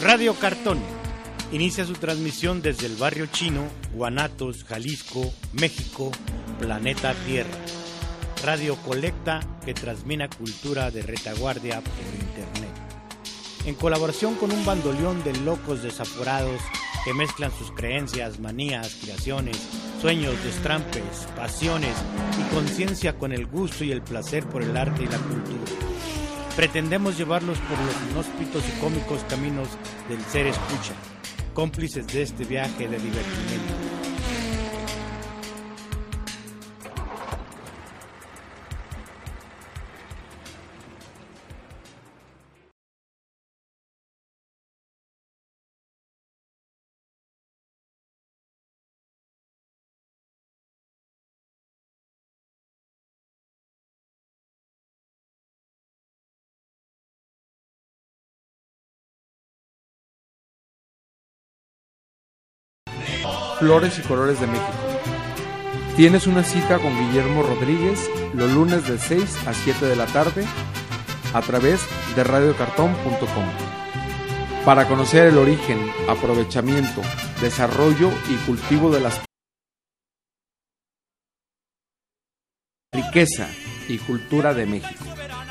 Radio Cartón inicia su transmisión desde el barrio chino, Guanatos, Jalisco, México, planeta Tierra. Radio Colecta que transmite cultura de retaguardia por internet. En colaboración con un bandoleón de locos desaforados que mezclan sus creencias, manías, creaciones, sueños, destrampes, pasiones y conciencia con el gusto y el placer por el arte y la cultura. Pretendemos llevarlos por los inhóspitos y cómicos caminos del ser escucha, cómplices de este viaje de divertimiento. Flores y Colores de México. Tienes una cita con Guillermo Rodríguez los lunes de 6 a 7 de la tarde a través de radiocartón.com para conocer el origen, aprovechamiento, desarrollo y cultivo de las riqueza y cultura de México.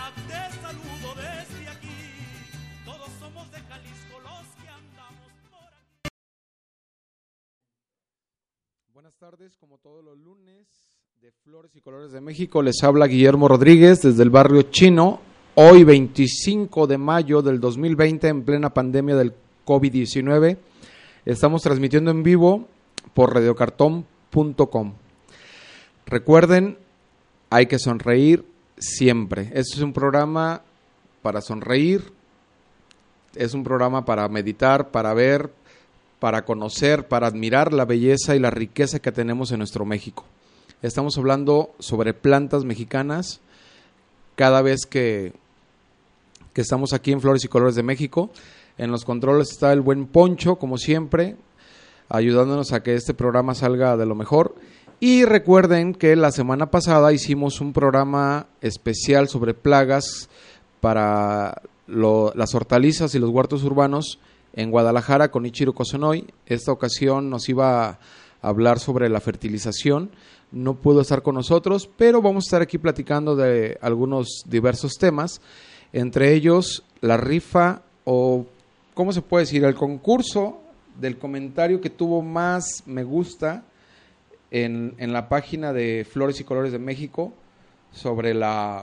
Buenas tardes, como todos los lunes de Flores y Colores de México, les habla Guillermo Rodríguez desde el barrio chino, hoy 25 de mayo del 2020, en plena pandemia del COVID-19. Estamos transmitiendo en vivo por radiocartón.com. Recuerden, hay que sonreír siempre. Este es un programa para sonreír, es un programa para meditar, para ver, para conocer, para admirar la belleza y la riqueza que tenemos en nuestro México. Estamos hablando sobre plantas mexicanas cada vez que estamos aquí en Flores y Colores de México. En los controles está el buen Poncho, como siempre, ayudándonos a que este programa salga de lo mejor. Y recuerden que la semana pasada hicimos un programa especial sobre plagas para las hortalizas y los huertos urbanos en Guadalajara con Ichiro Kosonoy. Esta ocasión nos iba a hablar sobre la fertilización. No pudo estar con nosotros, pero vamos a estar aquí platicando de algunos diversos temas, entre ellos la rifa o, ¿cómo se puede decir?, el concurso del comentario que tuvo más me gusta en la página de Flores y Colores de México sobre la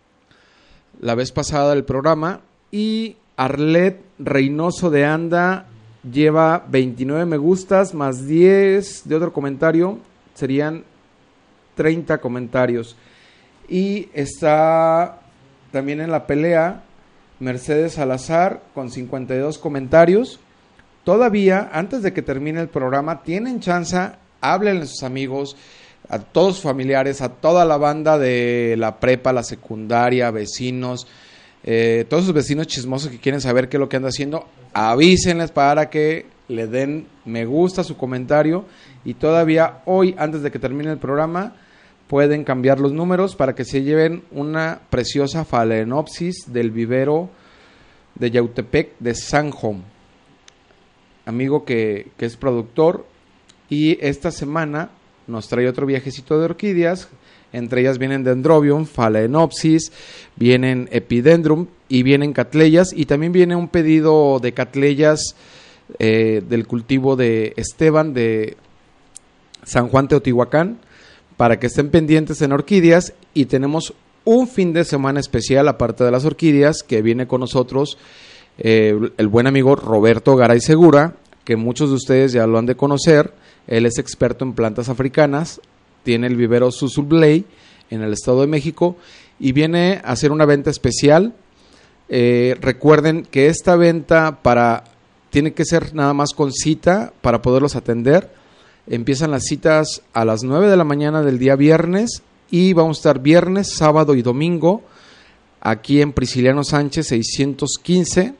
vez pasada del programa. Y Arlet Reynoso de Anda lleva 29 me gustas más 10 de otro comentario, serían 30 comentarios. Y está también en la pelea Mercedes Salazar con 52 comentarios. Todavía, antes de que termine el programa, tienen chance, háblenle a sus amigos, a todos sus familiares, a toda la banda de la prepa, la secundaria, vecinos, todos sus vecinos chismosos que quieren saber qué es lo que anda haciendo, avísenles para que le den me gusta a su comentario. Y todavía hoy, antes de que termine el programa, pueden cambiar los números para que se lleven una preciosa phalaenopsis del vivero de Yautepec de Sanjom, amigo que es productor, y esta semana nos trae otro viajecito de orquídeas. Entre ellas vienen Dendrobium, Phalaenopsis, vienen Epidendrum y vienen Catleyas, y también viene un pedido de Catleyas del cultivo de Esteban de San Juan Teotihuacán, para que estén pendientes en orquídeas. Y tenemos un fin de semana especial, aparte de las orquídeas, que viene con nosotros el buen amigo Roberto Garay Segura, que muchos de ustedes ya lo han de conocer. Él es experto en plantas africanas, tiene el vivero Susulbley en el Estado de México y viene a hacer una venta especial. Recuerden que esta venta tiene que ser nada más con cita para poderlos atender. Empiezan las citas a las 9 de la mañana del día viernes y vamos a estar viernes, sábado y domingo aquí en Prisciliano Sánchez 615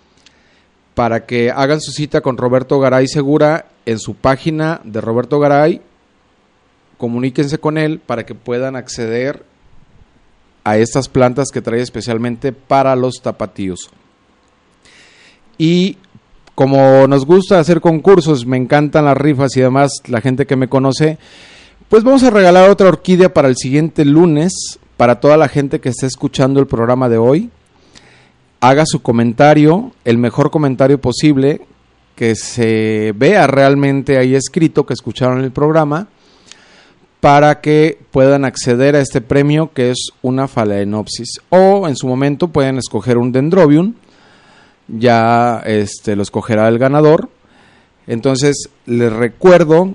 para que hagan su cita con Roberto Garay Segura en su página de Roberto Garay. Comuníquense con él para que puedan acceder a estas plantas que trae especialmente para los tapatíos. Y como nos gusta hacer concursos, me encantan las rifas y demás, la gente que me conoce, pues vamos a regalar otra orquídea para el siguiente lunes, para toda la gente que esté escuchando el programa de hoy. Haga su comentario, el mejor comentario posible, que se vea realmente ahí escrito que escucharon el programa, para que puedan acceder a este premio, que es una Phalaenopsis, o en su momento pueden escoger un Dendrobium, ya lo escogerá el ganador. Entonces les recuerdo,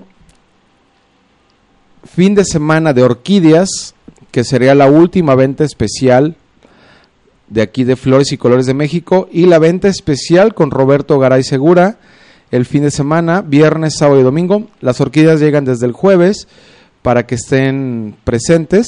fin de semana de orquídeas, que sería la última venta especial de aquí de Flores y Colores de México, y la venta especial con Roberto Garay Segura el fin de semana, viernes, sábado y domingo. Las orquídeas llegan desde el jueves para que estén presentes.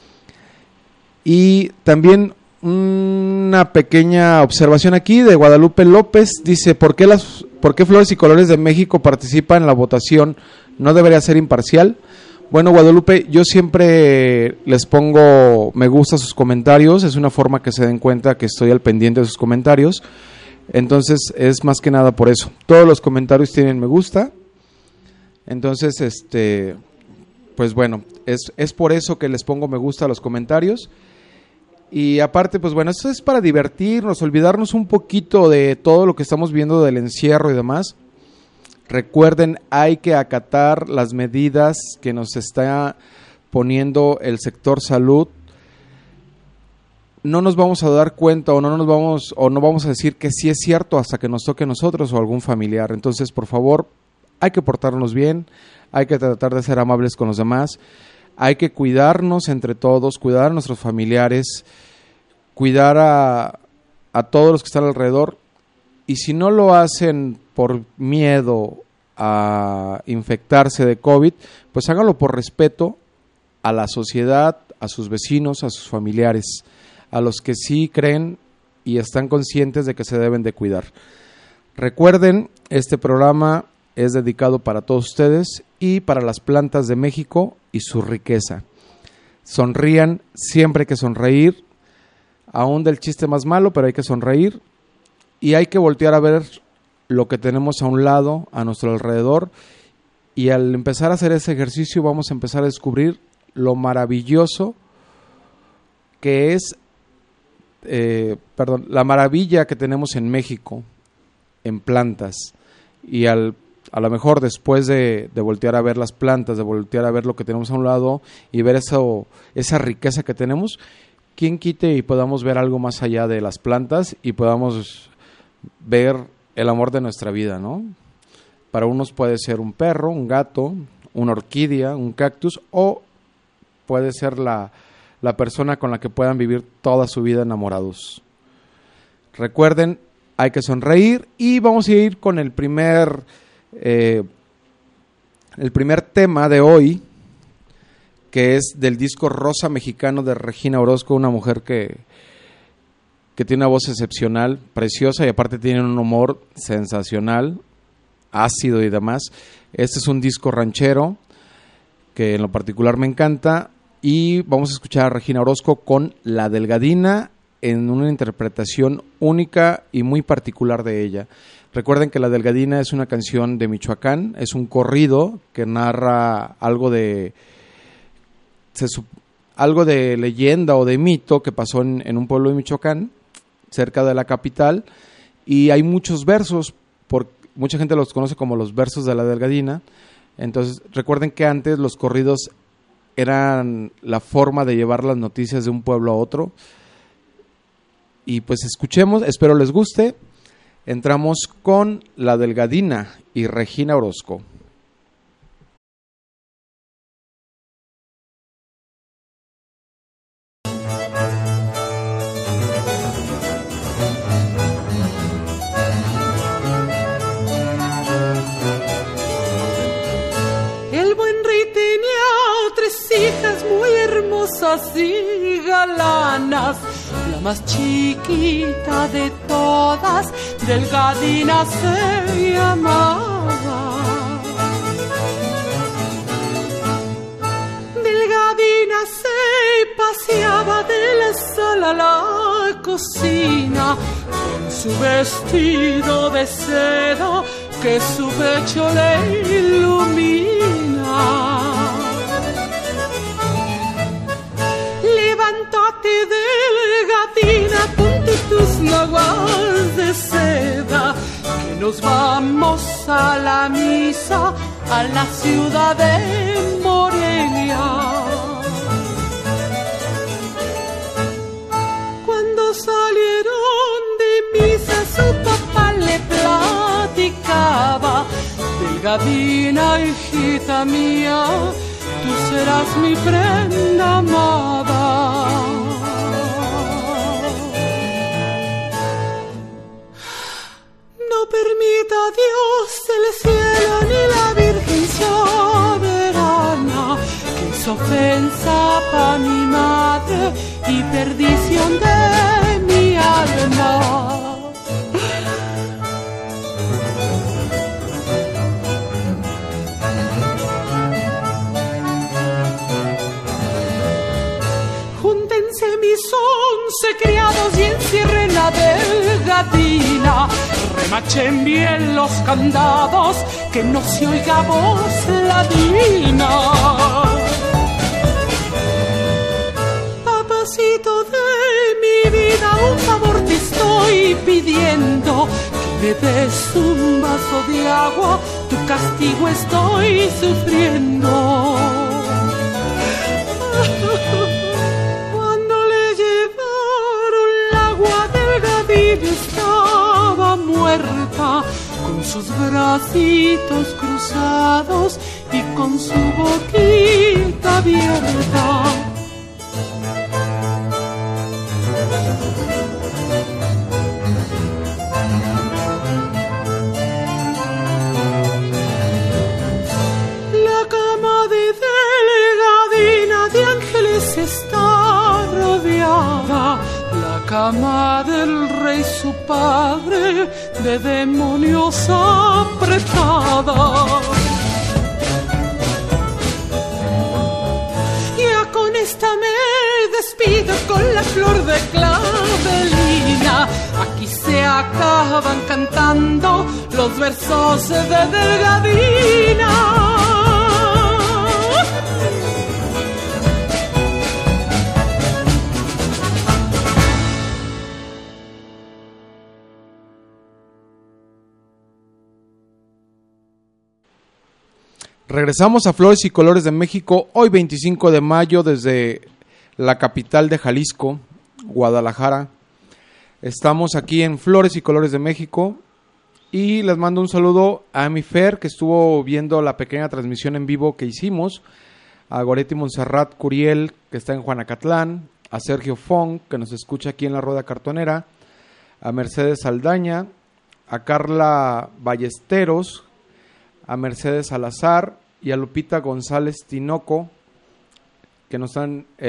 Y también una pequeña observación aquí de Guadalupe López, dice: ¿por qué Flores y Colores de México participa en la votación? ¿No debería ser imparcial? Bueno, Guadalupe, yo siempre les pongo me gusta a sus comentarios, es una forma que se den cuenta que estoy al pendiente de sus comentarios, entonces es más que nada por eso. Todos los comentarios tienen me gusta, entonces pues bueno, es por eso que les pongo me gusta a los comentarios. Y aparte, pues bueno, esto es para divertirnos, olvidarnos un poquito de todo lo que estamos viendo del encierro y demás. Recuerden, hay que acatar las medidas que nos está poniendo el sector salud. No nos vamos a dar cuenta o no vamos a decir que sí es cierto hasta que nos toque a nosotros o algún familiar. Entonces, por favor, hay que portarnos bien, hay que tratar de ser amables con los demás, hay que cuidarnos entre todos, cuidar a nuestros familiares, cuidar a todos los que están alrededor. Y si no lo hacen por miedo a infectarse de COVID, pues háganlo por respeto a la sociedad, a sus vecinos, a sus familiares, a los que sí creen y están conscientes de que se deben de cuidar. Recuerden, este programa es dedicado para todos ustedes y para las plantas de México y su riqueza. Sonrían, siempre hay que sonreír, aún del chiste más malo, pero hay que sonreír. Y hay que voltear a ver lo que tenemos a un lado, a nuestro alrededor, y al empezar a hacer ese ejercicio vamos a empezar a descubrir lo maravilloso que es, la maravilla que tenemos en México, en plantas, y a lo mejor después de voltear a ver las plantas, de voltear a ver lo que tenemos a un lado y ver esa riqueza que tenemos, quién quite y podamos ver algo más allá de las plantas y podamos ver el amor de nuestra vida, ¿no? Para unos puede ser un perro, un gato, una orquídea, un cactus, o puede ser la persona con la que puedan vivir toda su vida enamorados. Recuerden, hay que sonreír y vamos a ir con el primer tema de hoy, que es del disco Rosa Mexicano de Regina Orozco, una mujer que tiene una voz excepcional, preciosa, y aparte tiene un humor sensacional, ácido y demás. Este es un disco ranchero que en lo particular me encanta, y vamos a escuchar a Regina Orozco con La Delgadina en una interpretación única y muy particular de ella. Recuerden que La Delgadina es una canción de Michoacán, es un corrido que narra algo de leyenda o de mito que pasó en un pueblo de Michoacán, cerca de la capital, y hay muchos versos, mucha gente los conoce como los versos de La Delgadina. Entonces recuerden que antes los corridos eran la forma de llevar las noticias de un pueblo a otro, y pues escuchemos, espero les guste. Entramos con La Delgadina y Regina Orozco. Hijas muy hermosas y galanas, la más chiquita de todas, Delgadina se llamaba. Delgadina se paseaba de la sala a la cocina, con su vestido de seda que su pecho le ilumina. Levántate, delgadina, ponte tus naguas de seda, que nos vamos a la misa a la ciudad de Morelia. Cuando salieron de misa su papá le platicaba: delgadina, hijita mía, tú serás mi prenda amada. No permita Dios el cielo ni la Virgen soberana que es ofensa para mi madre y perdición de mi alma. Mis 11 criados y encierren la delgadina, remachen bien los candados, que no se oiga voz ladina. Papacito de mi vida, un favor te estoy pidiendo, que me des un vaso de agua, tu castigo estoy sufriendo. Estaba muerta, con sus bracitos cruzados y con su boquita abierta. La cama de delgadina de ángeles está rodeada, la cama del rey su padre de demonios apretada. Ya con esta me despido con la flor de clavelina. Aquí se acaban cantando los versos de delgadina. Regresamos a Flores y Colores de México, hoy 25 de mayo, desde la capital de Jalisco, Guadalajara. Estamos aquí en Flores y Colores de México y les mando un saludo a mi Fer, que estuvo viendo la pequeña transmisión en vivo que hicimos, a Goretti Montserrat Curiel, que está en Juanacatlán, a Sergio Fong, que nos escucha aquí en la Rueda Cartonera, a Mercedes Saldaña, a Carla Ballesteros, a Mercedes Salazar y a Lupita González Tinoco, que nos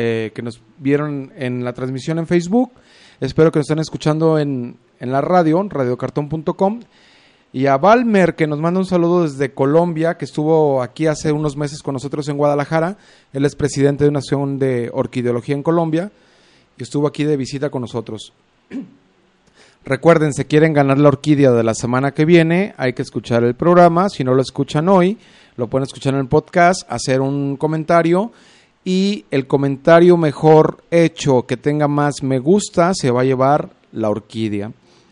vieron en la transmisión en Facebook. Espero que nos estén escuchando en la radio, radiocartón.com. Y a Valmer, que nos manda un saludo desde Colombia, que estuvo aquí hace unos meses con nosotros en Guadalajara. Él es presidente de una asociación de orquideología en Colombia y estuvo aquí de visita con nosotros. Recuerden, si quieren ganar la orquídea de la semana que viene, hay que escuchar el programa. Si no lo escuchan hoy, lo pueden escuchar en el podcast, hacer un comentario, y el comentario mejor hecho, que tenga más me gusta, se va a llevar la orquídea.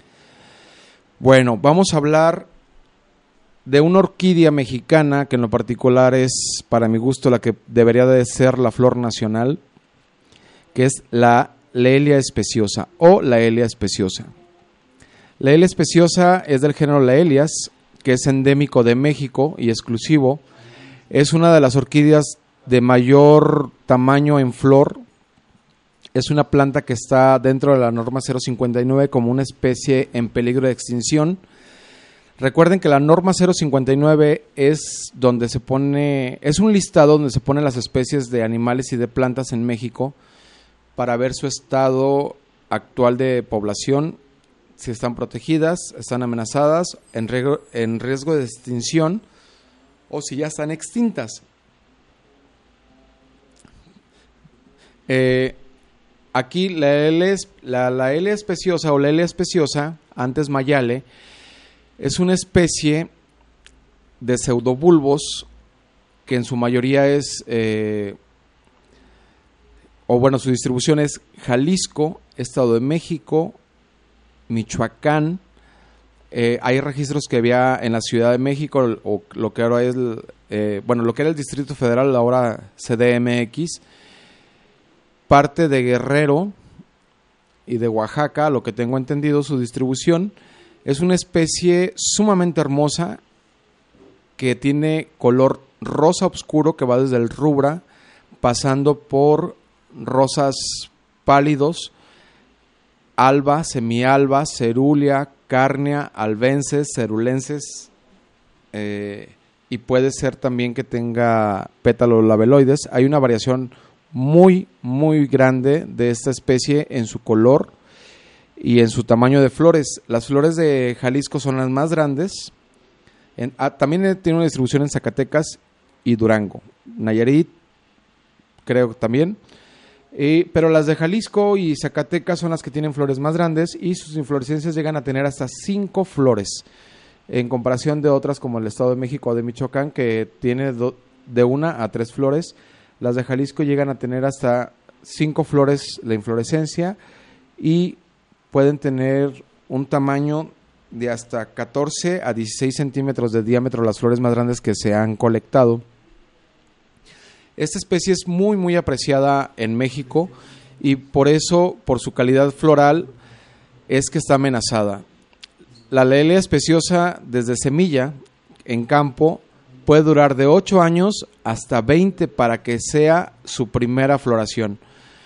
Bueno, vamos a hablar de una orquídea mexicana que en lo particular es, para mi gusto, la que debería de ser la flor nacional, que es la Laelia especiosa o Laelia especiosa. Laelia especiosa es del género Laelias, que es endémico de México y exclusivo. Es una de las orquídeas de mayor tamaño en flor. Es una planta que está dentro de la norma 059 como una especie en peligro de extinción. Recuerden que la norma 059 es donde se pone, es un listado donde se ponen las especies de animales y de plantas en México para ver su estado actual de población, si están protegidas, están amenazadas, en riesgo de extinción o si ya están extintas. Aquí la Laelia especiosa o Laelia especiosa, antes mayale, es una especie de pseudobulbos que en su mayoría es, su distribución es Jalisco, Estado de México, Michoacán. Hay registros que había en la Ciudad de México, o lo que ahora es, lo que era el Distrito Federal, ahora CDMX, parte de Guerrero y de Oaxaca, lo que tengo entendido, su distribución. Es una especie sumamente hermosa que tiene color rosa oscuro que va desde el rubra, pasando por rosas pálidos, alba, semialba, cerúlea, cárnea, albenses, cerulenses, y puede ser también que tenga pétalos labeloides. Hay una variación muy, muy grande de esta especie en su color y en su tamaño de flores. Las flores de Jalisco son las más grandes. También tiene una distribución en Zacatecas y Durango. Nayarit, creo también. Pero las de Jalisco y Zacatecas son las que tienen flores más grandes y sus inflorescencias llegan a tener hasta 5 flores, en comparación de otras como el Estado de México o de Michoacán, que tiene de 1 a 3 flores. Las de Jalisco llegan a tener hasta 5 flores la inflorescencia y pueden tener un tamaño de hasta 14 a 16 centímetros de diámetro, las flores más grandes que se han colectado. Esta especie es muy, muy apreciada en México y por eso, por su calidad floral, es que está amenazada. La Loelia speciosa desde semilla en campo puede durar de 8 años hasta 20 para que sea su primera floración.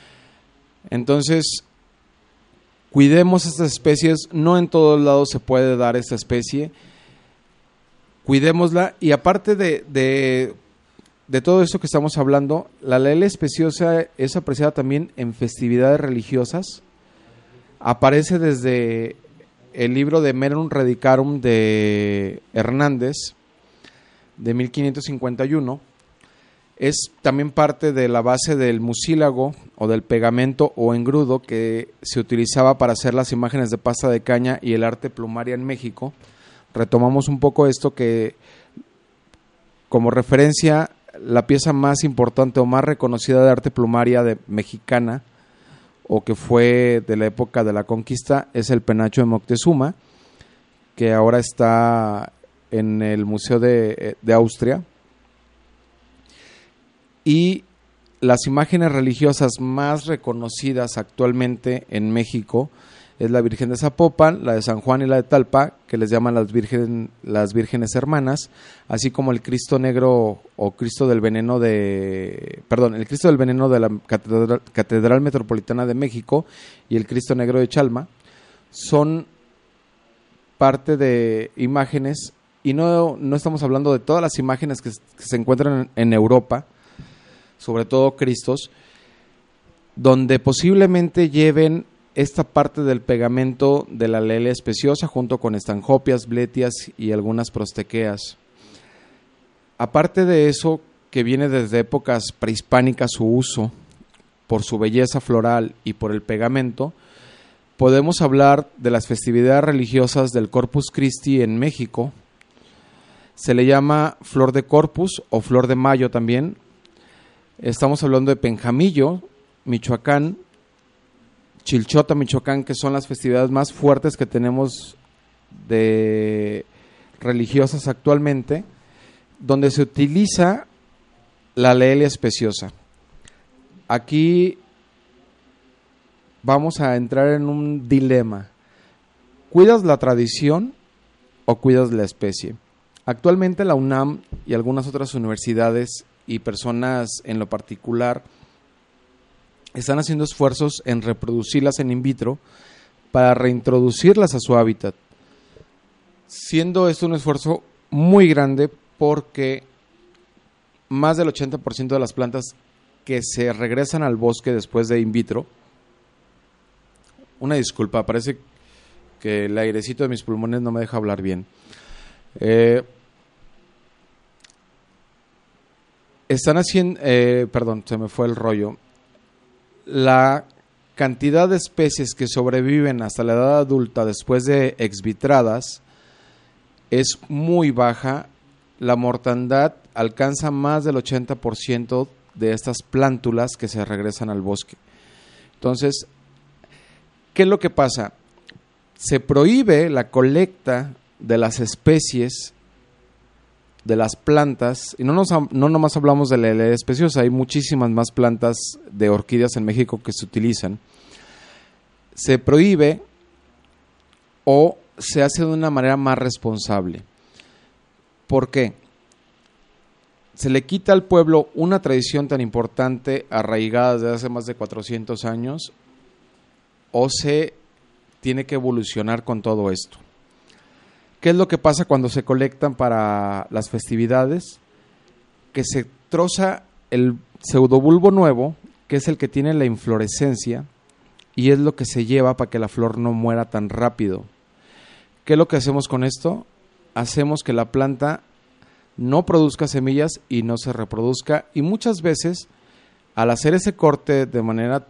Entonces, cuidemos estas especies. No en todos lados se puede dar esta especie. Cuidémosla. Y aparte de todo esto que estamos hablando, la Loelia speciosa es apreciada también en festividades religiosas. Aparece desde el libro de Merum Redicarum de Hernández, de 1551. Es también parte de la base del mucílago o del pegamento o engrudo que se utilizaba para hacer las imágenes de pasta de caña y el arte plumaria en México. Retomamos un poco esto que, como referencia, la pieza más importante o más reconocida de arte plumaria mexicana, o que fue de la época de la conquista, es el penacho de Moctezuma, que ahora está en el Museo de Austria. Y las imágenes religiosas más reconocidas actualmente en México es la Virgen de Zapopan, la de San Juan y la de Talpa, que les llaman las vírgenes hermanas, así como el Cristo Negro o Cristo del Veneno el Cristo del Veneno de la Catedral Metropolitana de México y el Cristo Negro de Chalma. Son parte de imágenes, y no estamos hablando de todas las imágenes que se encuentran en Europa, sobre todo Cristos, donde posiblemente lleven esta parte del pegamento de la Loelia speciosa junto con estanjopias, bletias y algunas prostequeas. Aparte de eso, que viene desde épocas prehispánicas su uso, por su belleza floral y por el pegamento, podemos hablar de las festividades religiosas del Corpus Christi en México. Se le llama flor de Corpus o flor de Mayo también. Estamos hablando de Penjamillo, Michoacán, Chilchota, Michoacán, que son las festividades más fuertes que tenemos de religiosas actualmente, donde se utiliza la Loelia speciosa. Aquí vamos a entrar en un dilema. ¿Cuidas la tradición o cuidas la especie? Actualmente la UNAM y algunas otras universidades y personas en lo particular están haciendo esfuerzos en reproducirlas en in vitro para reintroducirlas a su hábitat, siendo esto un esfuerzo muy grande porque más del 80% de las plantas que se regresan al bosque después de in vitro, una disculpa, parece que el airecito de mis pulmones no me deja hablar bien, están haciendo, se me fue el rollo. La cantidad de especies que sobreviven hasta la edad adulta después de exvitradas es muy baja. La mortandad alcanza más del 80% de estas plántulas que se regresan al bosque. Entonces, ¿qué es lo que pasa? Se prohíbe la colecta de las especies de las plantas, y no nomás hablamos de la L. speciosa, hay muchísimas más plantas de orquídeas en México que se utilizan. Se prohíbe o se hace de una manera más responsable. ¿Por qué? Se le quita al pueblo una tradición tan importante, arraigada desde hace más de 400 años, o se tiene que evolucionar con todo esto. ¿Qué es lo que pasa cuando se colectan para las festividades? Que se troza el pseudobulbo nuevo, que es el que tiene la inflorescencia, y es lo que se lleva para que la flor no muera tan rápido. ¿Qué es lo que hacemos con esto? Hacemos que la planta no produzca semillas y no se reproduzca, y muchas veces al hacer ese corte de manera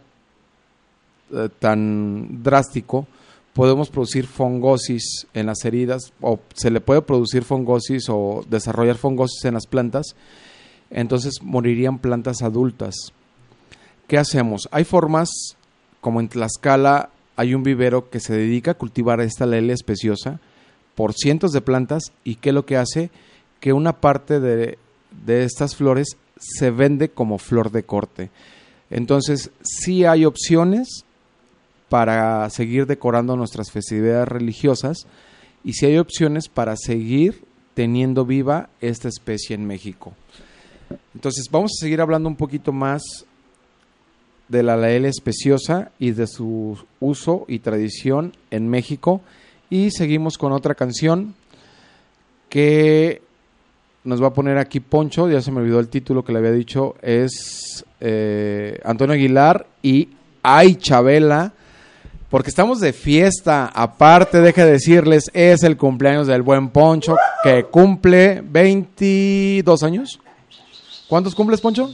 tan drástico, podemos producir fongosis en las heridas, o se le puede producir fongosis o desarrollar fongosis en las plantas, entonces morirían plantas adultas. ¿Qué hacemos? Hay formas, como en Tlaxcala hay un vivero que se dedica a cultivar esta L. speciosa por cientos de plantas, y ¿qué es lo que hace? Que una parte de estas flores se vende como flor de corte. Entonces, sí hay opciones para seguir decorando nuestras festividades religiosas, y sí hay opciones para seguir teniendo viva esta especie en México. Entonces, vamos a seguir hablando un poquito más de la L. speciosa y de su uso y tradición en México, y seguimos con otra canción que nos va a poner aquí Poncho. Ya se me olvidó el título que le había dicho, es Antonio Aguilar y Ay Chabela, porque estamos de fiesta. Aparte, deje de decirles, es el cumpleaños del buen Poncho, que cumple 22 años. ¿Cuántos cumples, Poncho?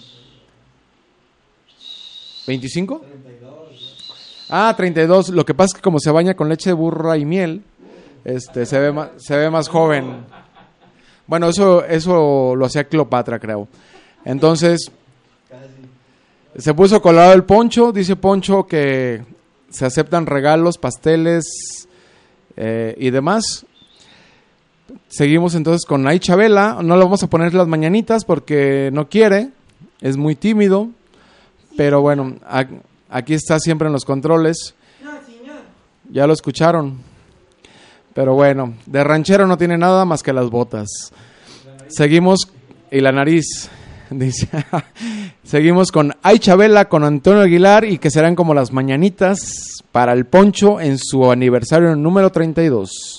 ¿25? 32. Ah, 32. Lo que pasa es que como se baña con leche de burra y miel, se ve más joven. Bueno, eso lo hacía Cleopatra, creo. Entonces, se puso colorado el Poncho. Dice Poncho que se aceptan regalos, pasteles y demás. Seguimos entonces con Ay Chabela. No le vamos a poner las mañanitas porque no quiere, es muy tímido. Pero bueno, aquí está siempre en los controles. Ya lo escucharon. Pero bueno, de ranchero no tiene nada más que las botas. Seguimos, y la nariz, dice. Seguimos con Ay Chabela, con Antonio Aguilar, y que serán como las mañanitas para el Poncho en su aniversario número 32.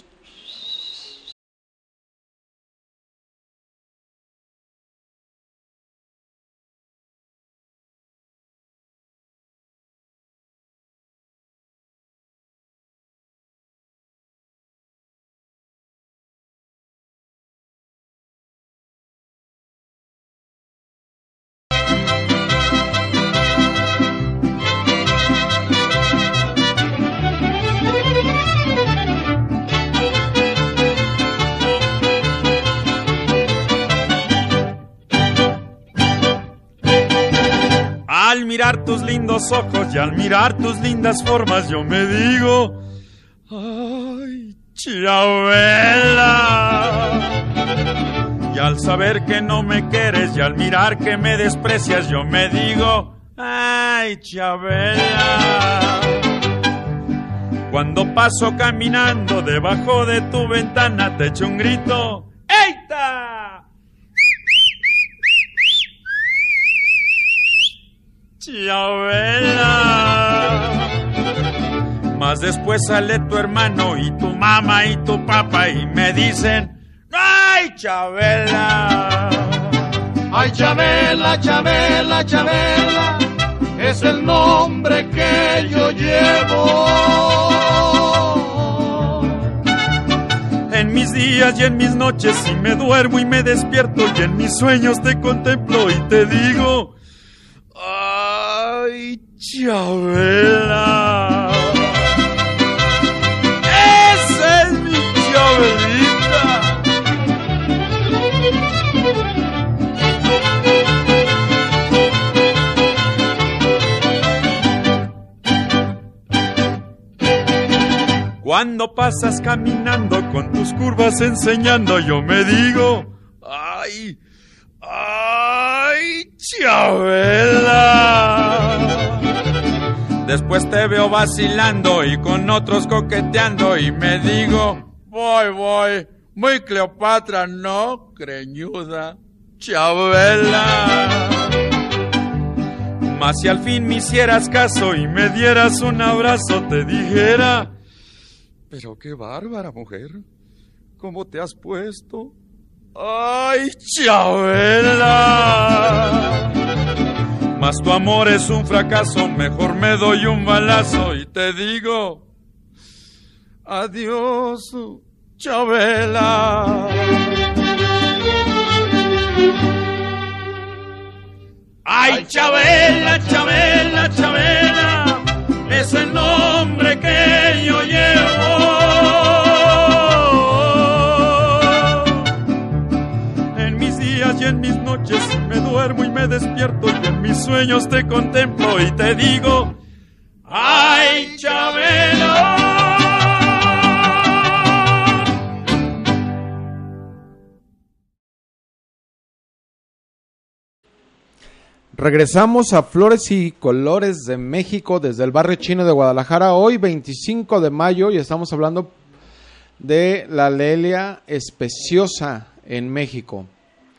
Al mirar tus lindos ojos y al mirar tus lindas formas, yo me digo, ay, Chabela. Y al saber que no me quieres y al mirar que me desprecias, yo me digo, ay, Chabela. Cuando paso caminando debajo de tu ventana, te echo un grito, ¡eita! Chabela. Más después sale tu hermano y tu mamá y tu papá y me dicen, ¡ay, Chabela! Ay, Chabela, Chabela, Chabela, es el nombre que yo llevo. En mis días y en mis noches, si me duermo y me despierto y en mis sueños te contemplo y te digo, ay, Chabela! ¡Esa es mi Chabelita! Cuando pasas caminando con tus curvas enseñando, yo me digo, ¡ay! ¡Ay, Chabela! Después te veo vacilando y con otros coqueteando y me digo, voy, muy Cleopatra, ¿no? Greñuda, Chabela. Mas si al fin me hicieras caso y me dieras un abrazo, te dijera, pero qué bárbara mujer, ¿cómo te has puesto? ¡Ay, Chabela! Mas tu amor es un fracaso, mejor me doy un balazo y te digo, adiós, Chabela. ¡Ay, Chabela, Chabela, Chabela! Es el nombre que yo llevo. En mis días y en mis noches me duermo y me despierto y en mis sueños te contemplo y te digo, ¡ay, Chabela! Regresamos a Flores y Colores de México desde el barrio chino de Guadalajara, hoy 25 de mayo, y estamos hablando de la Lelia especiosa en México.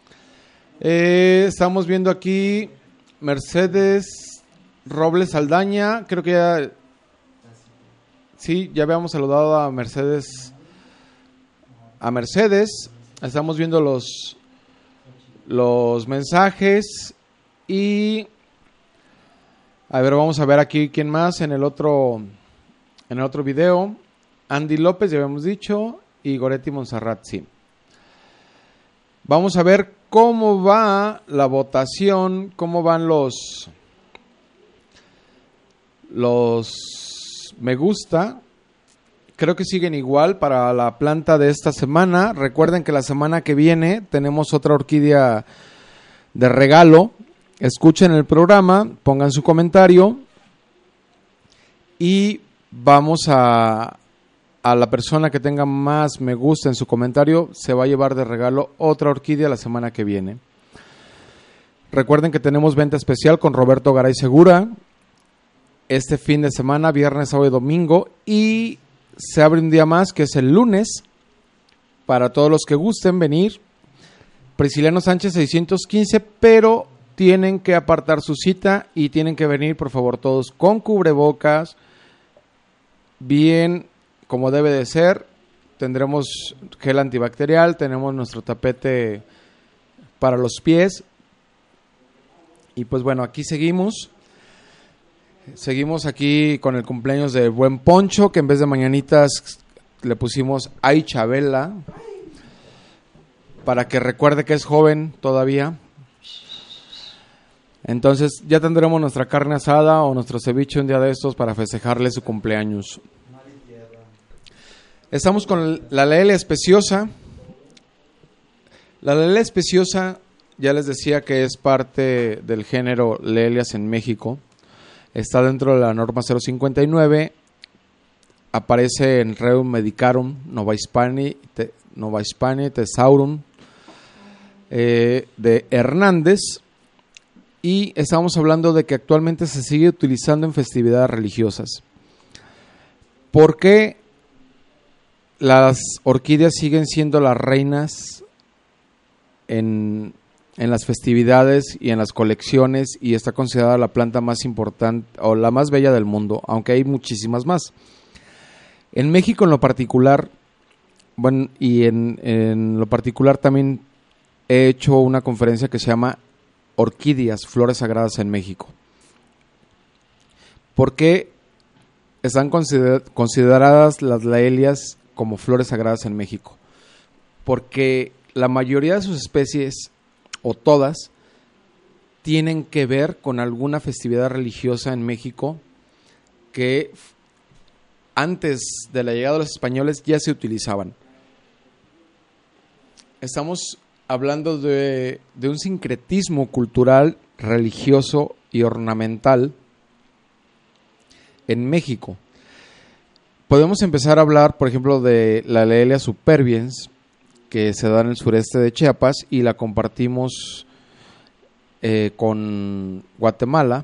Estamos viendo aquí Mercedes Robles Saldaña, creo que ya... Sí, ya habíamos saludado a Mercedes. Estamos viendo los mensajes. Y a ver, vamos a ver aquí quién más en el otro video. Andy López, ya habíamos dicho, y Goretti Monserrat, sí. Vamos a ver cómo va la votación, cómo van los me gusta. Creo que siguen igual para la planta de esta semana. Recuerden que la semana que viene tenemos otra orquídea de regalo. Escuchen el programa, pongan su comentario y vamos a la persona que tenga más me gusta en su comentario, se va a llevar de regalo otra orquídea la semana que viene. Recuerden que tenemos venta especial con Roberto Garay Segura este fin de semana, viernes, sábado y domingo, y se abre un día más que es el lunes para todos los que gusten venir. Prisciliano Sánchez 615, pero tienen que apartar su cita y tienen que venir, por favor, todos con cubrebocas, bien como debe de ser. Tendremos gel antibacterial, tenemos nuestro tapete para los pies. Y pues bueno, aquí seguimos. Seguimos aquí con el cumpleaños de Buen Poncho, que en vez de mañanitas le pusimos Ay, Chabela, para que recuerde que es joven todavía. Entonces ya tendremos nuestra carne asada o nuestro ceviche un día de estos para festejarle su cumpleaños. Estamos con la Lelia especiosa. La Lelia especiosa, ya les decía que es parte del género Lelias en México. Está dentro de la norma 059. Aparece en Rerum Medicarum Nova Hispania Thesaurum de Hernández. Y estamos hablando de que actualmente se sigue utilizando en festividades religiosas. ¿Por qué las orquídeas siguen siendo las reinas en las festividades y en las colecciones y está considerada la planta más importante o la más bella del mundo, aunque hay muchísimas más? En México en lo particular, bueno, y en lo particular también he hecho una conferencia que se llama Orquídeas, Flores Sagradas en México. ¿Por qué están consideradas las Lelias como flores sagradas en México? Porque la mayoría de sus especies, o todas, tienen que ver con alguna festividad religiosa en México que antes de la llegada de los españoles ya se utilizaban. Estamos hablando de un sincretismo cultural, religioso y ornamental en México. Podemos empezar a hablar, por ejemplo, de la Laelia superbiens, que se da en el sureste de Chiapas y la compartimos con Guatemala.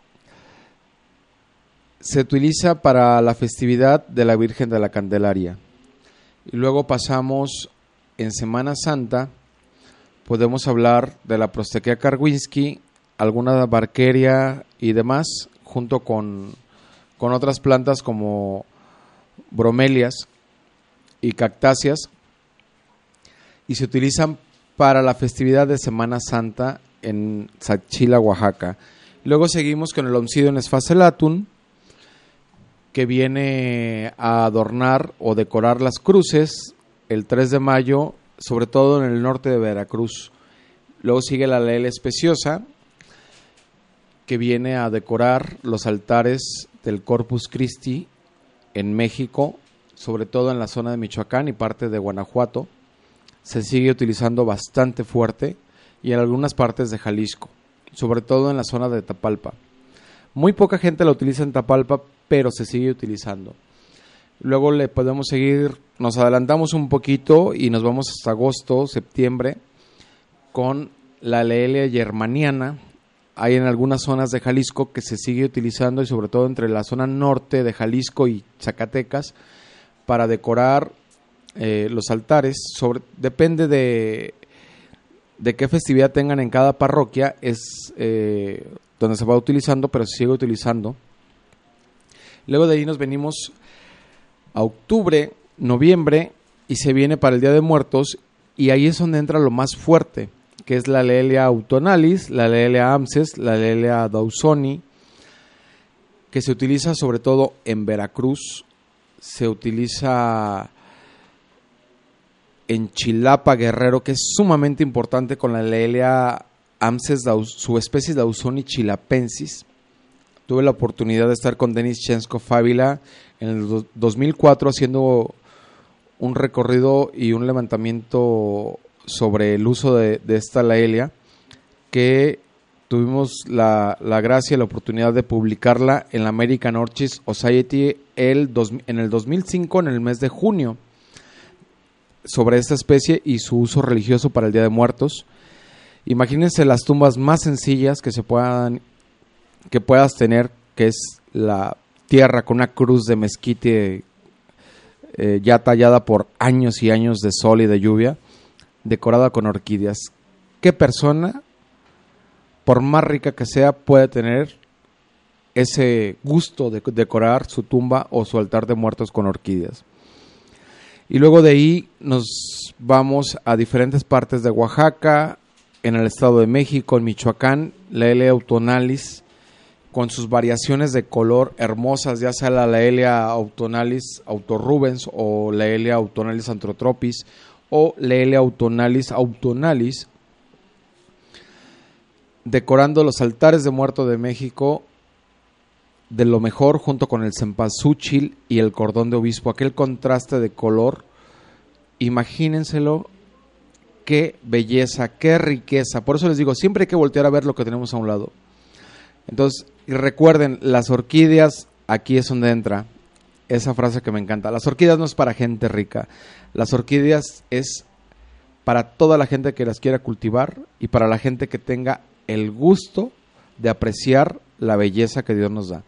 Se utiliza para la festividad de la Virgen de la Candelaria. Y luego pasamos en Semana Santa, podemos hablar de la Prostequea Karwinski, alguna barqueria y demás, junto con otras plantas como bromelias y cactáceas, y se utilizan para la festividad de Semana Santa en Tzachila, Oaxaca. Luego seguimos con el Oncidium sphacelatum, que viene a adornar o decorar las cruces el 3 de mayo, sobre todo en el norte de Veracruz. Luego sigue la Laelia speciosa, que viene a decorar los altares del Corpus Christi en México, sobre todo en la zona de Michoacán y parte de Guanajuato. Se sigue utilizando bastante fuerte, y en algunas partes de Jalisco, sobre todo en la zona de Tapalpa. Muy poca gente la utiliza en Tapalpa, pero se sigue utilizando. Luego le podemos seguir, nos adelantamos un poquito y nos vamos hasta agosto, septiembre, con la Laelia germaniana. Hay en algunas zonas de Jalisco que se sigue utilizando, y sobre todo entre la zona norte de Jalisco y Zacatecas, para decorar los altares. Depende de qué festividad tengan en cada parroquia, es donde se va utilizando, pero se sigue utilizando. Luego de ahí nos venimos a octubre, noviembre, y se viene para el Día de Muertos, y ahí es donde entra lo más fuerte, que es la Laelia autumnalis, la Laelia amses, la Laelia dawsoni, que se utiliza sobre todo en Veracruz, se utiliza en Chilapa, Guerrero, que es sumamente importante con la Laelia amses, su especie Dawsoni chilapensis. Tuve la oportunidad de estar con Denis Chenskov Ávila en el 2004 haciendo un recorrido y un levantamiento sobre el uso de esta Laelia, que tuvimos la gracia y la oportunidad de publicarla en la American Orchid Society en el 2005, en el mes de junio, sobre esta especie y su uso religioso para el Día de Muertos. Imagínense las tumbas más sencillas que puedas tener, que es la tierra con una cruz de mezquite ya tallada por años y años de sol y de lluvia, decorada con orquídeas. ¿Qué persona, por más rica que sea, puede tener ese gusto de decorar su tumba o su altar de muertos con orquídeas? Y luego de ahí nos vamos a diferentes partes de Oaxaca, en el Estado de México, en Michoacán, la Laelia autumnalis, con sus variaciones de color hermosas, ya sea la Laelia autumnalis autorrubens o la Laelia autumnalis anthotropis o Laelia autumnalis, decorando los altares de muerto de México de lo mejor, junto con el cempasúchil y el cordón de obispo. Aquel contraste de color, imagínenselo, qué belleza, qué riqueza. Por eso les digo, siempre hay que voltear a ver lo que tenemos a un lado. Entonces, y recuerden, las orquídeas, aquí es donde entra esa frase que me encanta. Las orquídeas no es para gente rica, las orquídeas es para toda la gente que las quiera cultivar y para la gente que tenga el gusto de apreciar la belleza que Dios nos da.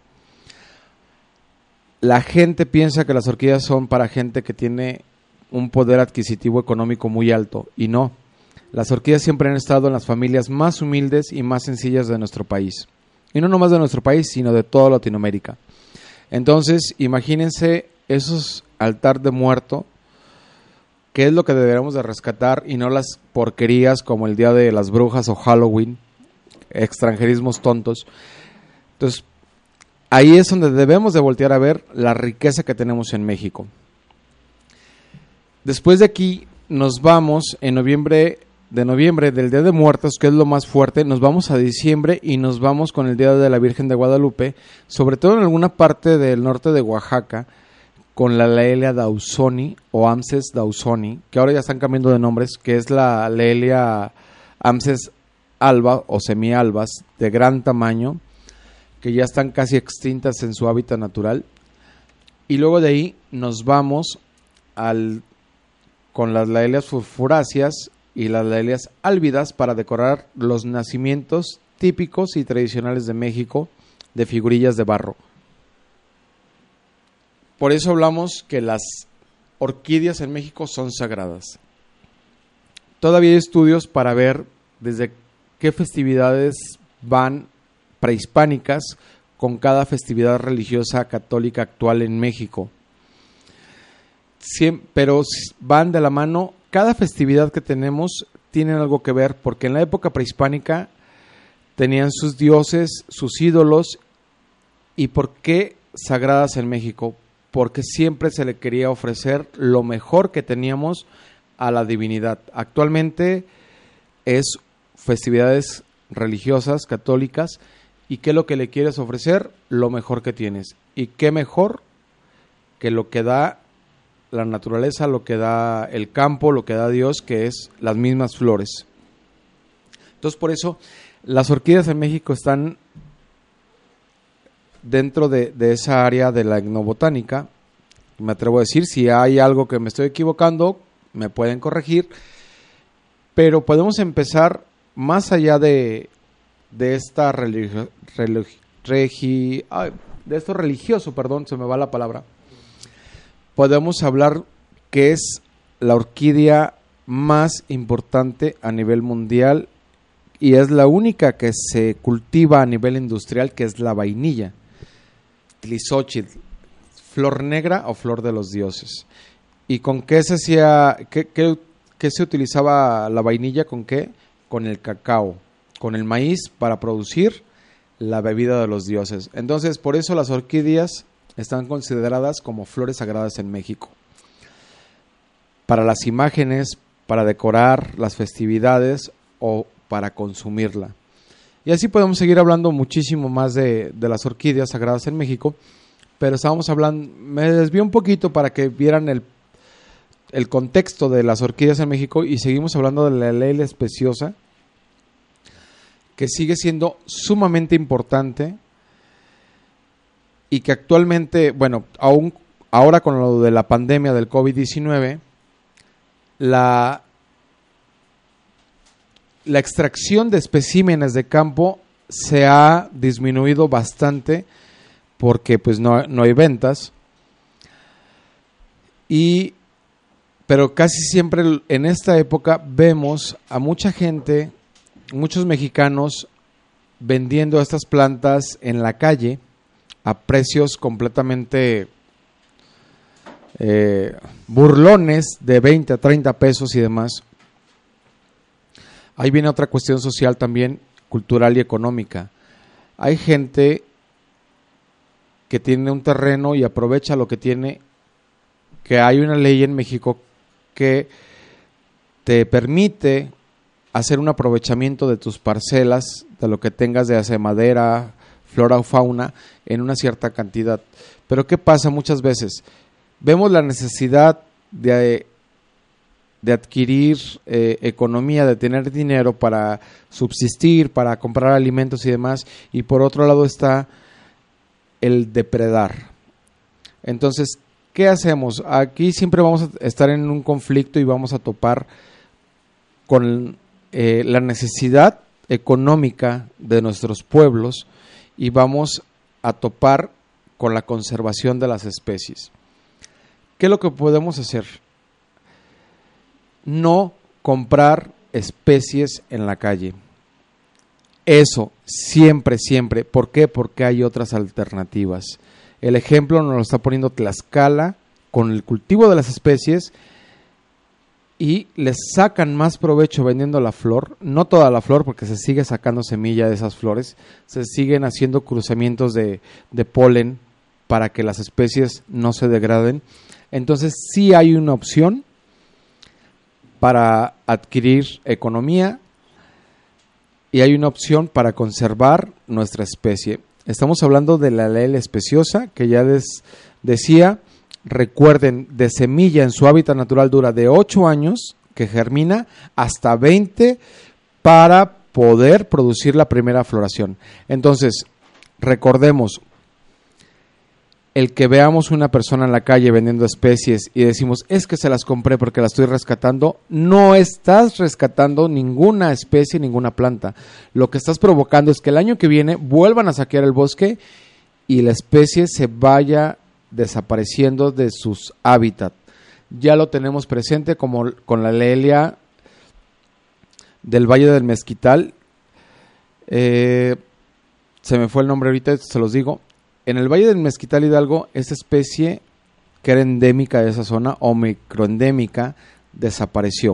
La gente piensa que las orquídeas son para gente que tiene un poder adquisitivo económico muy alto, y no. Las orquídeas siempre han estado en las familias más humildes y más sencillas de nuestro país. Y no nomás de nuestro país, sino de toda Latinoamérica. Entonces, imagínense esos altar de muerto, que es lo que deberíamos de rescatar, y no las porquerías como el Día de las Brujas o Halloween, extranjerismos tontos. Entonces, ahí es donde debemos de voltear a ver la riqueza que tenemos en México. Después de aquí nos vamos en noviembre de noviembre, del Día de Muertos, que es lo más fuerte, nos vamos a diciembre y nos vamos con el Día de la Virgen de Guadalupe, sobre todo en alguna parte del norte de Oaxaca, con la Lelia Dausoni o Amses Dausoni, que ahora ya están cambiando de nombres, que es la Lelia Amses alba o semialbas de gran tamaño, que ya están casi extintas en su hábitat natural. Y luego de ahí nos vamos con las Laelias furfuráceas y las Laelias álvidas para decorar los nacimientos típicos y tradicionales de México de figurillas de barro. Por eso hablamos que las orquídeas en México son sagradas. Todavía hay estudios para ver desde qué festividades van prehispánicas con cada festividad religiosa católica actual en México. Pero van de la mano, cada festividad que tenemos tiene algo que ver, porque en la época prehispánica tenían sus dioses, sus ídolos. ¿Y por qué sagradas en México? Porque siempre se le quería ofrecer lo mejor que teníamos a la divinidad. Actualmente es festividades religiosas, católicas, ¿y qué es lo que le quieres ofrecer? Lo mejor que tienes. ¿Y qué mejor que lo que da la naturaleza, lo que da el campo, lo que da Dios, que es las mismas flores? Entonces, por eso, las orquídeas en México están dentro de esa área de la etnobotánica. Me atrevo a decir, si hay algo que me estoy equivocando, me pueden corregir, pero podemos empezar más allá de esto religioso, se me va la palabra. Podemos hablar que es la orquídea más importante a nivel mundial y es la única que se cultiva a nivel industrial, que es la vainilla. Tlizochitl, flor negra o flor de los dioses. ¿Y con qué se hacía, qué se utilizaba la vainilla? ¿Con qué? Con el cacao, con el maíz para producir la bebida de los dioses. Entonces, por eso las orquídeas están consideradas como flores sagradas en México. Para las imágenes, para decorar las festividades o para consumirla. Y así podemos seguir hablando muchísimo más de las orquídeas sagradas en México, pero estábamos hablando, me desvío un poquito para que vieran el contexto de las orquídeas en México y seguimos hablando de la Lelia especiosa, que sigue siendo sumamente importante y que actualmente, bueno, aún ahora con lo de la pandemia del COVID-19, la extracción de especímenes de campo se ha disminuido bastante porque pues no hay ventas, pero casi siempre en esta época vemos a mucha gente, muchos mexicanos vendiendo estas plantas en la calle a precios completamente burlones de 20 a 30 pesos y demás. Ahí viene otra cuestión social también, cultural y económica. Hay gente que tiene un terreno y aprovecha lo que tiene, que hay una ley en México que te permite hacer un aprovechamiento de tus parcelas, de lo que tengas de hace madera, flora o fauna, en una cierta cantidad. Pero ¿qué pasa muchas veces? Vemos la necesidad de adquirir economía, de tener dinero para subsistir, para comprar alimentos y demás, y por otro lado está el depredar. Entonces, ¿qué hacemos? Aquí siempre vamos a estar en un conflicto y vamos a topar con la necesidad económica de nuestros pueblos y vamos a topar con la conservación de las especies. ¿Qué es lo que podemos hacer? No comprar especies en la calle. Eso, siempre. ¿Por qué? Porque hay otras alternativas. El ejemplo nos lo está poniendo Tlaxcala con el cultivo de las especies y les sacan más provecho vendiendo la flor, no toda la flor porque se sigue sacando semilla de esas flores, se siguen haciendo cruzamientos de polen para que las especies no se degraden. Entonces sí hay una opción para adquirir economía y hay una opción para conservar nuestra especie. Estamos hablando de la Laelia especiosa, que ya les decía, recuerden, de semilla en su hábitat natural dura de 8 años, que germina hasta 20 para poder producir la primera floración. Entonces, recordemos, el que veamos una persona en la calle vendiendo especies y decimos, es que se las compré porque las estoy rescatando, no estás rescatando ninguna especie, ninguna planta. Lo que estás provocando es que el año que viene vuelvan a saquear el bosque y la especie se vaya desapareciendo de sus hábitats. Ya lo tenemos presente como con la Laelia del Valle del Mezquital. Se me fue el nombre ahorita, se los digo. En el Valle del Mezquital Hidalgo, esta especie que era endémica de esa zona o microendémica desapareció.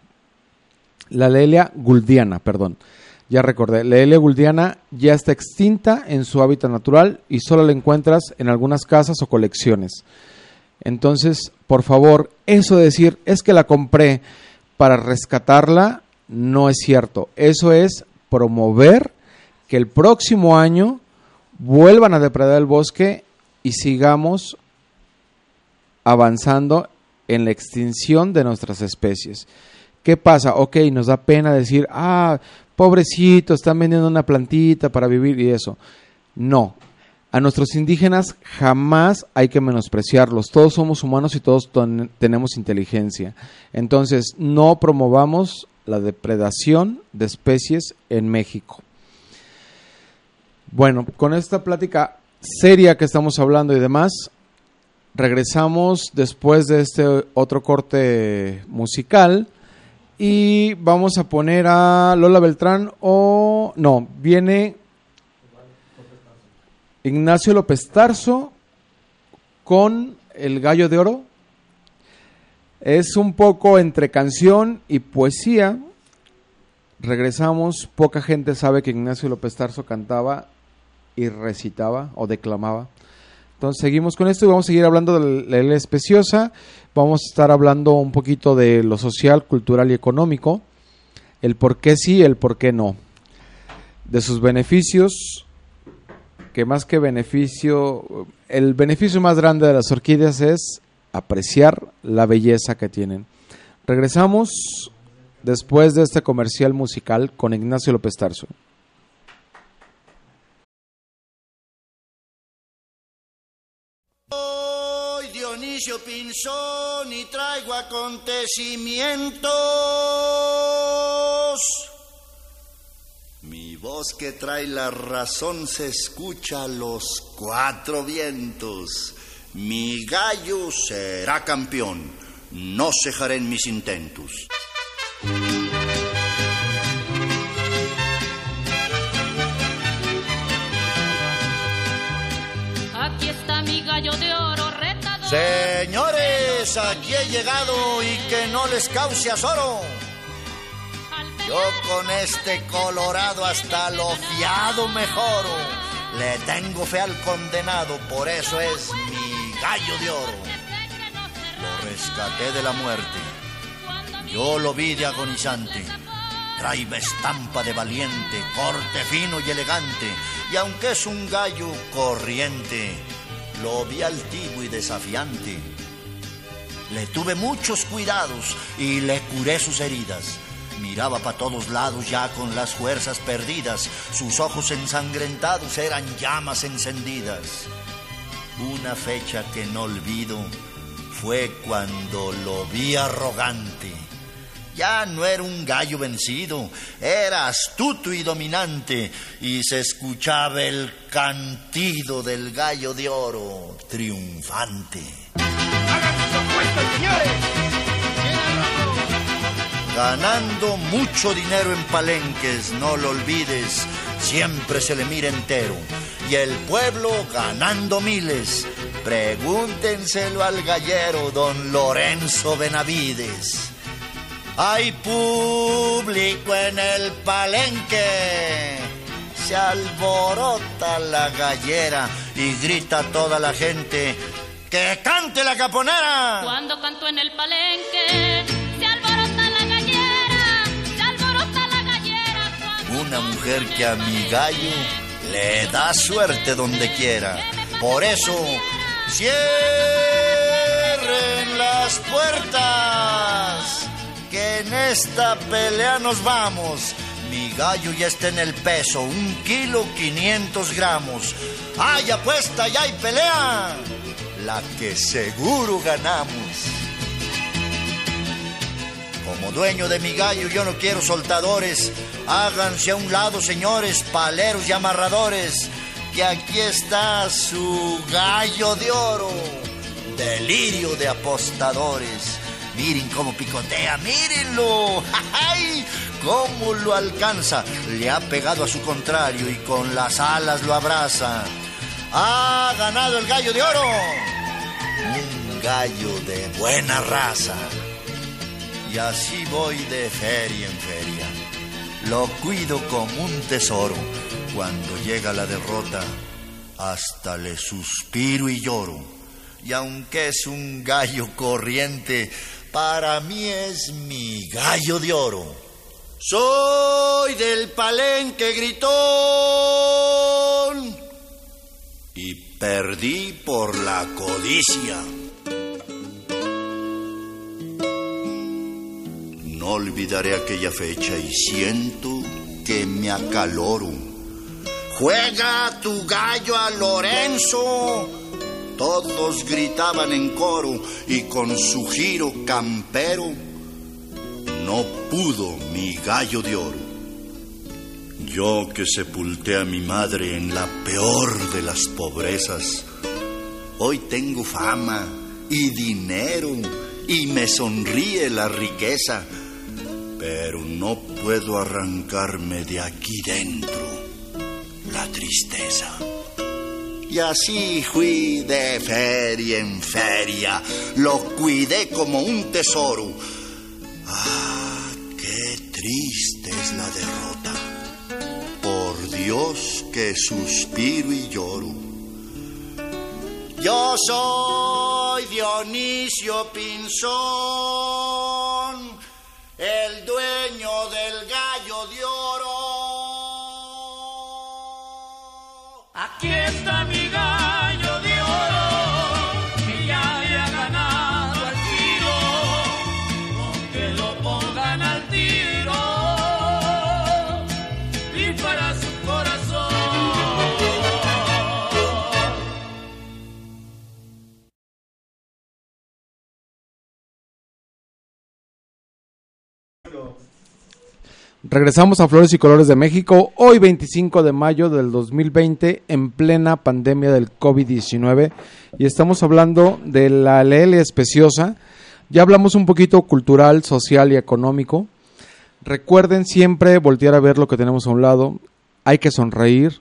La Laelia gouldiana, ya recordé, la Laelia gouldiana ya está extinta en su hábitat natural y solo la encuentras en algunas casas o colecciones. Entonces, por favor, eso de decir, es que la compré para rescatarla, no es cierto. Eso es promover que el próximo año vuelvan a depredar el bosque y sigamos avanzando en la extinción de nuestras especies. ¿Qué pasa? Ok, nos da pena decir, pobrecito, están vendiendo una plantita para vivir y eso. No, a nuestros indígenas jamás hay que menospreciarlos. Todos somos humanos y todos tenemos inteligencia. Entonces, no promovamos la depredación de especies en México. Bueno, con esta plática seria que estamos hablando y demás, regresamos después de este otro corte musical y vamos a poner a Lola Beltrán viene Ignacio López Tarso con El Gallo de Oro. Es un poco entre canción y poesía. Regresamos, poca gente sabe que Ignacio López Tarso cantaba y recitaba o declamaba. Entonces seguimos con esto y vamos a seguir hablando de la Laelia especiosa. Vamos a estar hablando un poquito de lo social, cultural y económico, el por qué sí, el por qué no, de sus beneficios, que más que beneficio, el beneficio más grande de las orquídeas es apreciar la belleza que tienen. Regresamos después de este comercial musical con Ignacio López Tarso. Soy Dionisio Pinzón y traigo acontecimientos. Mi voz que trae la razón se escucha a los 4 vientos. Mi gallo será campeón, no cejaré en mis intentos. Aquí está mi gallo de oro retador. Señores, aquí he llegado y que no les cause azoro. Yo con este colorado hasta lo fiado mejoro. Le tengo fe al condenado, por eso es mi gallo de oro. Lo rescaté de la muerte, yo lo vi de agonizante. Trae estampa de valiente, corte fino y elegante. Y aunque es un gallo corriente, lo vi altivo y desafiante. Le tuve muchos cuidados y le curé sus heridas. Miraba para todos lados ya con las fuerzas perdidas. Sus ojos ensangrentados eran llamas encendidas. Una fecha que no olvido fue cuando lo vi arrogante. Ya no era un gallo vencido, era astuto y dominante, y se escuchaba el cantido del gallo de oro triunfante. ¡Hagan sus apuestas, señores! Ganando mucho dinero en palenques, no lo olvides, siempre se le mira entero. Y el pueblo ganando miles, pregúntenselo al gallero don Lorenzo Benavides. Hay público en el palenque, se alborota la gallera y grita toda la gente, ¡que cante la caponera! Cuando canto en el palenque, se alborota la una mujer que a mi gallo le da suerte donde quiera. Por eso, cierren las puertas, que en esta pelea nos vamos. Mi gallo ya está en el peso, 1 kilo 500 gramos. ¡Hay apuesta y hay pelea! La que seguro ganamos. Como dueño de mi gallo yo no quiero soltadores. Háganse a un lado, señores, paleros y amarradores, que aquí está su gallo de oro. Delirio de apostadores. Miren cómo picotea, mírenlo. ¡Ay! Cómo lo alcanza. Le ha pegado a su contrario y con las alas lo abraza. Ha ganado el gallo de oro. Un gallo de buena raza. Y así voy de feria en feria. Lo cuido como un tesoro. Cuando llega la derrota, hasta le suspiro y lloro. Y aunque es un gallo corriente, para mí es mi gallo de oro. Soy del Palenque gritón y perdí por la codicia. No olvidaré aquella fecha y siento que me acaloro. Juega tu gallo a Lorenzo. Todos gritaban en coro y con su giro campero no pudo mi gallo de oro. Yo que sepulté a mi madre en la peor de las pobrezas, hoy tengo fama y dinero y me sonríe la riqueza, pero no puedo arrancarme de aquí dentro la tristeza. Y así fui de feria en feria, lo cuidé como un tesoro. Ah, qué triste es la derrota. Por Dios que suspiro y lloro. Yo soy Dionisio Pinzón, el dueño del gallo de oro. Aquí está mi gallo de oro, que ya le ha ganado al tiro, aunque lo pongan al tiro, y para su corazón. Regresamos a Flores y Colores de México, hoy 25 de mayo del 2020, en plena pandemia del COVID-19, y estamos hablando de la Lelia Especiosa. Ya hablamos un poquito cultural, social y económico. Recuerden siempre voltear a ver lo que tenemos a un lado. Hay que sonreír,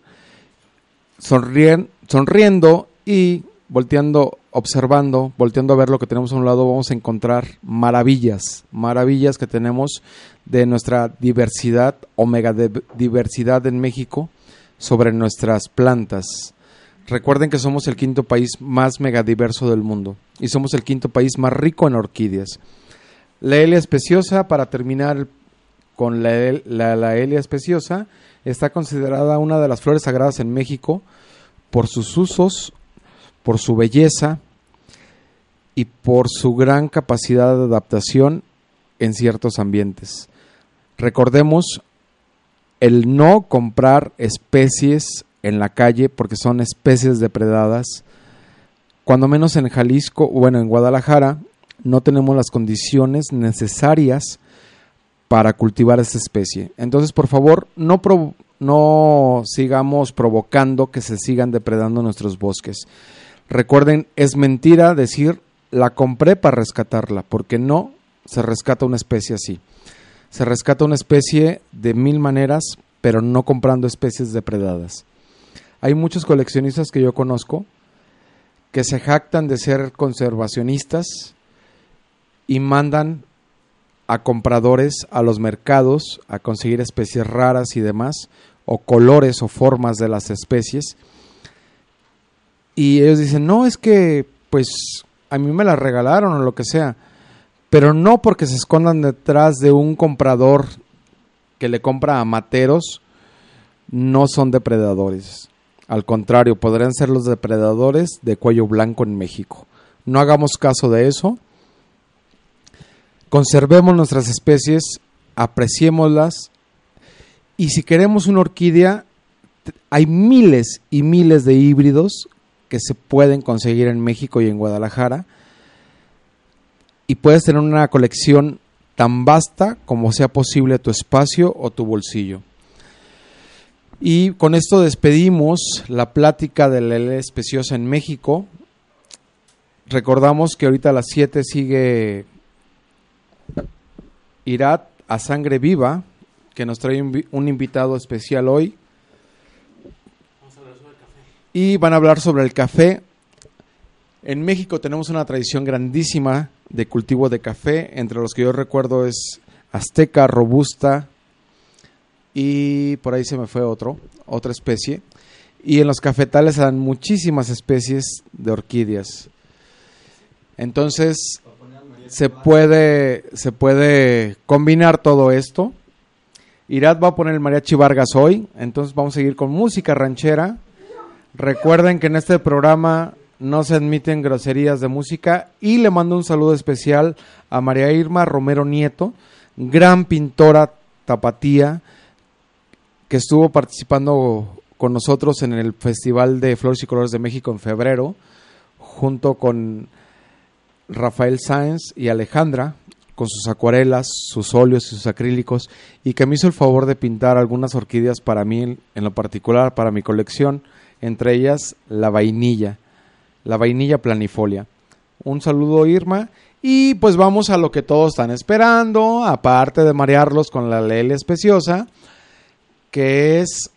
sonriendo y volteando a ver lo que tenemos a un lado, vamos a encontrar maravillas que tenemos de nuestra diversidad o megadiversidad en México sobre nuestras plantas. Recuerden que somos el 5º país más megadiverso del mundo y somos el 5º país más rico en orquídeas. La Lelia Especiosa, para terminar con la Lelia Especiosa, está considerada una de las flores sagradas en México por sus usos, por su belleza y por su gran capacidad de adaptación en ciertos ambientes. Recordemos el no comprar especies en la calle porque son especies depredadas. Cuando menos en Jalisco, en Guadalajara, no tenemos las condiciones necesarias para cultivar esta especie. Entonces, por favor, no sigamos provocando que se sigan depredando nuestros bosques. Recuerden, es mentira decir la compré para rescatarla, porque no se rescata una especie así. Se rescata una especie de 1000 maneras, pero no comprando especies depredadas. Hay muchos coleccionistas que yo conozco que se jactan de ser conservacionistas y mandan a compradores a los mercados a conseguir especies raras y demás, o colores o formas de las especies. Y ellos dicen, no, es que pues a mí me la regalaron o lo que sea, pero no porque se escondan detrás de un comprador que le compra a materos no son depredadores. Al contrario, podrían ser los depredadores de cuello blanco en México. No hagamos caso de eso. Conservemos nuestras especies, apreciémoslas. Y si queremos una orquídea, hay miles y miles de híbridos que se pueden conseguir en México y en Guadalajara. Y puedes tener una colección tan vasta como sea posible tu espacio o tu bolsillo. Y con esto despedimos la plática de la L. Especiosa en México. Recordamos que ahorita a las 7 sigue Irat a Sangre Viva, que nos trae un invitado especial hoy. Vamos a hablar sobre el café. Y van a hablar sobre el café. En México tenemos una tradición grandísima de cultivo de café. Entre los que yo recuerdo es Azteca, Robusta, y por ahí se me fue otra especie. Y en los cafetales dan muchísimas especies de orquídeas. Entonces se puede combinar todo esto. Irat va a poner el Mariachi Vargas hoy, entonces vamos a seguir con música ranchera. Recuerden que en este programa no se admiten groserías de música, y le mando un saludo especial a María Irma Romero Nieto, gran pintora tapatía, que estuvo participando con nosotros en el Festival de Flores y Colores de México en febrero, junto con Rafael Sáenz y Alejandra, con sus acuarelas, sus óleos y sus acrílicos, y que me hizo el favor de pintar algunas orquídeas para mí, en lo particular para mi colección, entre ellas la vainilla planifolia. Un saludo, Irma, y pues vamos a lo que todos están esperando, aparte de marearlos con la L. Especiosa, que es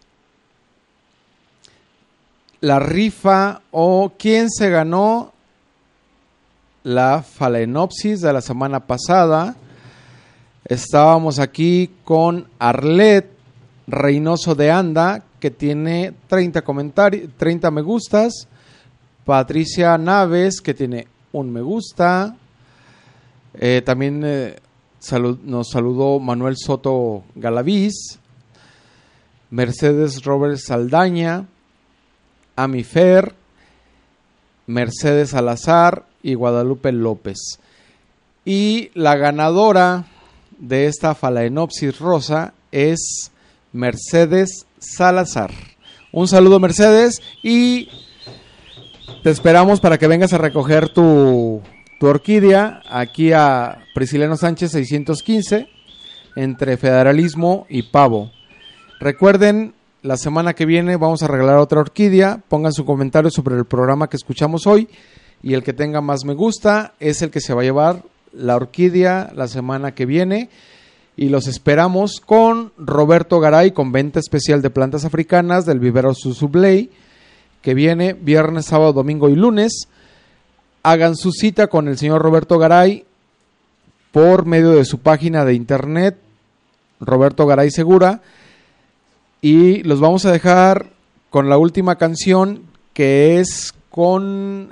la rifa o quién se ganó la Phalaenopsis de la semana pasada. Estábamos aquí con Arlet Reynoso de Anda, que tiene 30 comentarios, 30 me gustas. Patricia Naves, que tiene un me gusta. También nos saludó Manuel Soto Galaviz, Mercedes Robert Saldaña, Amifer, Mercedes Salazar y Guadalupe López. Y la ganadora de esta Phalaenopsis rosa es Mercedes Salazar. Un saludo, Mercedes, y te esperamos para que vengas a recoger tu orquídea aquí a Prisciliano Sánchez 615, entre Federalismo y Pavo. Recuerden, la semana que viene vamos a regalar otra orquídea. Pongan su comentario sobre el programa que escuchamos hoy, y el que tenga más me gusta es el que se va a llevar la orquídea la semana que viene. Y los esperamos con Roberto Garay, con venta especial de plantas africanas del vivero Susubley, que viene viernes, sábado, domingo y lunes. Hagan su cita con el señor Roberto Garay por medio de su página de internet, Roberto Garay Segura. Y los vamos a dejar con la última canción, que es con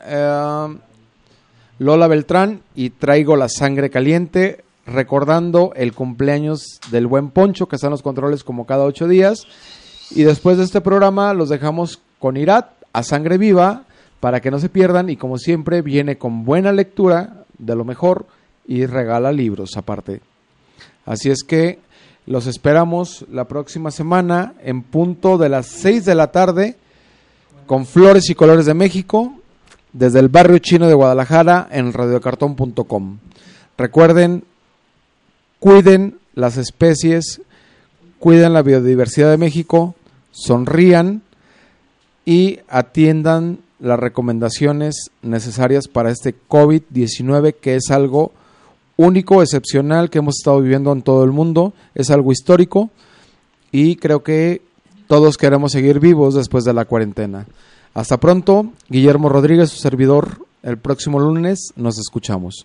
Lola Beltrán y Traigo la Sangre Caliente, recordando el cumpleaños del buen Poncho, que está en los controles como cada 8 días. Y después de este programa los dejamos con Irat a Sangre Viva, para que no se pierdan, y como siempre viene con buena lectura de lo mejor y regala libros aparte. Así es que los esperamos la próxima semana en punto de las 6 de la tarde con Flores y Colores de México, desde el barrio chino de Guadalajara en radiocartón.com. Recuerden, cuiden las especies, cuiden la biodiversidad de México, sonrían y atiendan las recomendaciones necesarias para este COVID-19, que es algo único, excepcional, que hemos estado viviendo en todo el mundo. Es algo histórico y creo que todos queremos seguir vivos después de la cuarentena. Hasta pronto, Guillermo Rodríguez, su servidor. El próximo lunes nos escuchamos.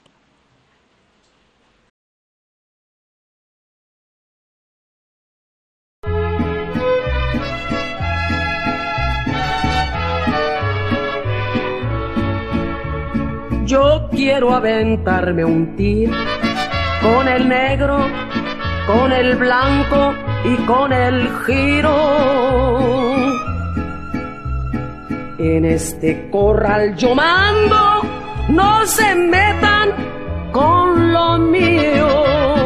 Yo quiero aventarme un tiro con el negro, con el blanco y con el giro. En este corral yo mando, no se metan con lo mío.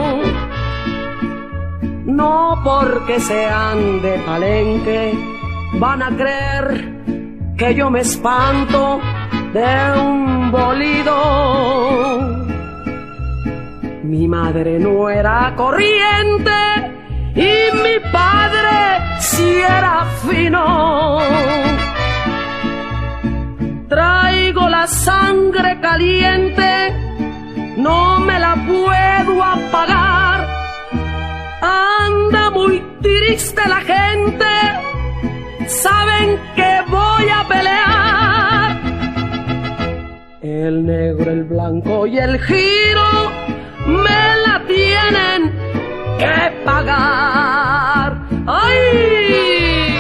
No porque sean de Palenque van a creer que yo me espanto de un bolido. Mi madre no era corriente y mi padre sí era fino. Traigo la sangre caliente, no me la puedo apagar. Anda muy triste la gente, saben que voy a pelear. El negro, el blanco y el giro me la tienen que pagar. ¡Ay!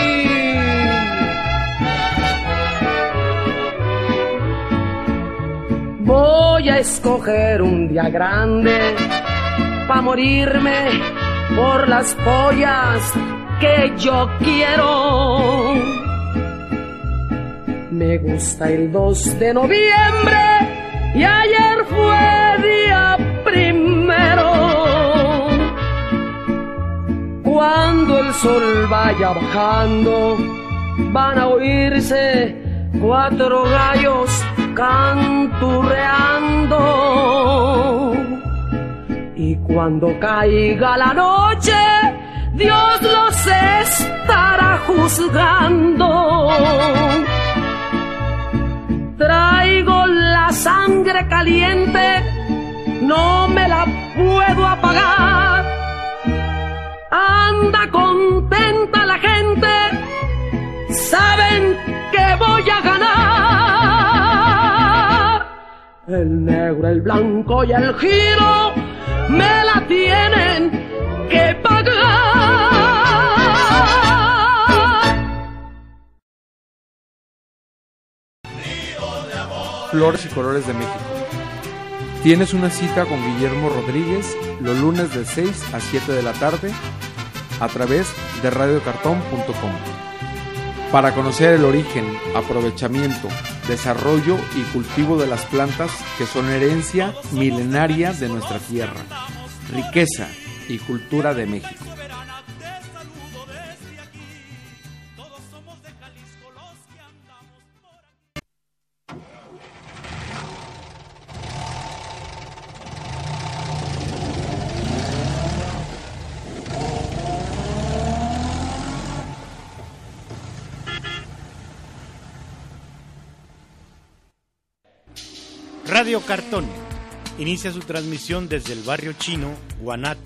Voy a escoger un día grande pa' morirme por las pollas que yo quiero. Me gusta el 2 de noviembre y ayer fue día primero. Cuando el sol vaya bajando, van a oírse 4 gallos canturreando. Y cuando caiga la noche, Dios los estará juzgando. Traigo la sangre caliente, no me la puedo apagar. Anda contenta la gente, saben que voy a ganar. El negro, el blanco y el giro me la tienen que pagar. Flores y Colores de México. Tienes una cita con Guillermo Rodríguez los lunes de 6 a 7 de la tarde a través de radiocartón.com para conocer el origen, aprovechamiento, desarrollo y cultivo de las plantas que son herencia milenaria de nuestra tierra, riqueza y cultura de México. Radio Cartón inicia su transmisión desde el barrio chino, Guanatos,